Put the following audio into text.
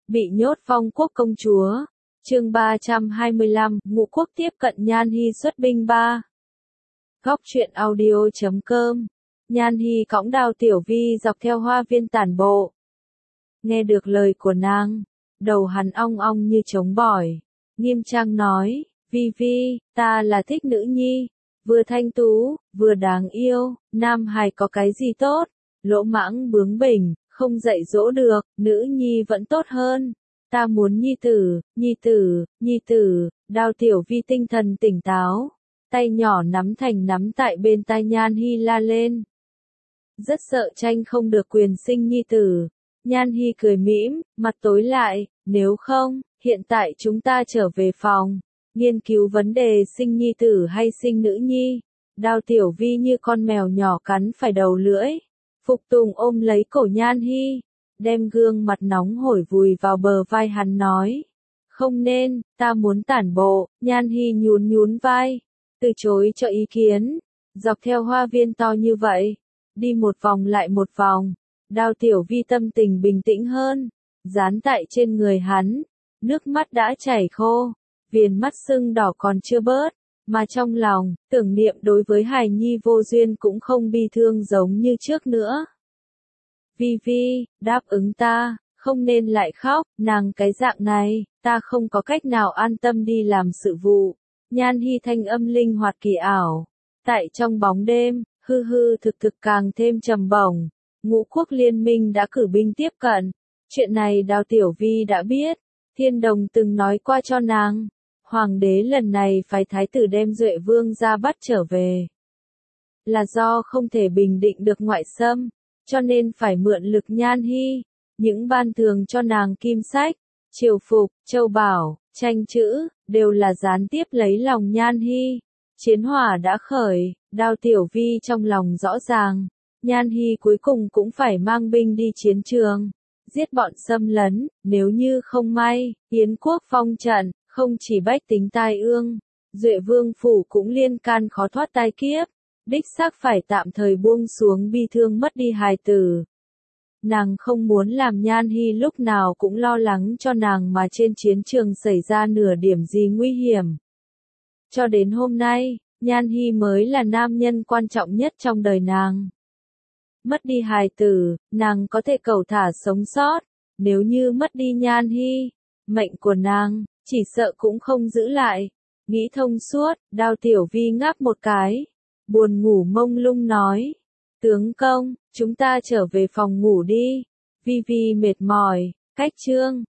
Bị nhốt Phong Quốc công chúa. Chương 325, Ngũ Quốc tiếp cận Nhan Hi xuất binh 3. Góc truyện audio.com. Nhan Hi cõng Đao Tiểu Vi dọc theo hoa viên tản bộ. Nghe được lời của nàng, đầu hắn ong ong như trống bỏi, nghiêm trang nói, Vi Vi, ta là thích nữ nhi, vừa thanh tú, vừa đáng yêu, nam hài có cái gì tốt, lỗ mãng bướng bỉnh, không dạy dỗ được, nữ nhi vẫn tốt hơn. Ta muốn nhi tử, nhi tử, nhi tử. Đao Tiểu Vi tinh thần tỉnh táo, tay nhỏ nắm thành nắm tại bên tai Nhan Hi la lên. Rất sợ tranh không được quyền sinh nhi tử. Nhan Hi cười mỉm, mặt tối lại, nếu không, hiện tại chúng ta trở về phòng, nghiên cứu vấn đề sinh nhi tử hay sinh nữ nhi. Đao Tiểu Vi như con mèo nhỏ cắn phải đầu lưỡi, phục tùng ôm lấy cổ Nhan Hi, đem gương mặt nóng hổi vùi vào bờ vai hắn nói. Không nên, ta muốn tản bộ. Nhan Hi nhún nhún vai, từ chối cho ý kiến. Dọc theo hoa viên to như vậy, đi một vòng lại một vòng. Đao Tiểu Vi tâm tình bình tĩnh hơn, dán tại trên người hắn, nước mắt đã chảy khô, viền mắt sưng đỏ còn chưa bớt, mà trong lòng, tưởng niệm đối với hài nhi vô duyên cũng không bi thương giống như trước nữa. Vi Vi, đáp ứng ta, không nên lại khóc, nàng cái dạng này, ta không có cách nào an tâm đi làm sự vụ. Nhan Hi thanh âm linh hoạt kỳ ảo, tại trong bóng đêm, hư hư thực thực càng thêm trầm bổng. Ngũ Quốc liên minh đã cử binh tiếp cận. Chuyện này Đao Tiểu Vi đã biết, Thiên Đồng từng nói qua cho nàng. Hoàng đế lần này phái thái tử đem Duệ Vương ra bắt trở về, là do không thể bình định được ngoại xâm, cho nên phải mượn lực Nhan Hi. Những ban thường cho nàng kim sách, triều phục, châu bảo, tranh chữ, đều là gián tiếp lấy lòng Nhan Hi. Chiến hỏa đã khởi, Đao Tiểu Vi trong lòng rõ ràng, Nhan Hi cuối cùng cũng phải mang binh đi chiến trường, giết bọn xâm lấn. Nếu như không may, Yến quốc phong trận, không chỉ bách tính tai ương, Duệ Vương phủ cũng liên can khó thoát tai kiếp, đích xác phải tạm thời buông xuống bi thương mất đi hài tử. Nàng không muốn làm Nhan Hi lúc nào cũng lo lắng cho nàng mà trên chiến trường xảy ra nửa điểm gì nguy hiểm. Cho đến hôm nay, Nhan Hi mới là nam nhân quan trọng nhất trong đời nàng. Mất đi hài tử, nàng có thể cẩu thả sống sót, nếu như mất đi Nhan Hi, mệnh của nàng, chỉ sợ cũng không giữ lại. Nghĩ thông suốt, Đao Tiểu Vi ngáp một cái, buồn ngủ mông lung nói. Tướng công, chúng ta trở về phòng ngủ đi. Vi Vi mệt mỏi, cách chương.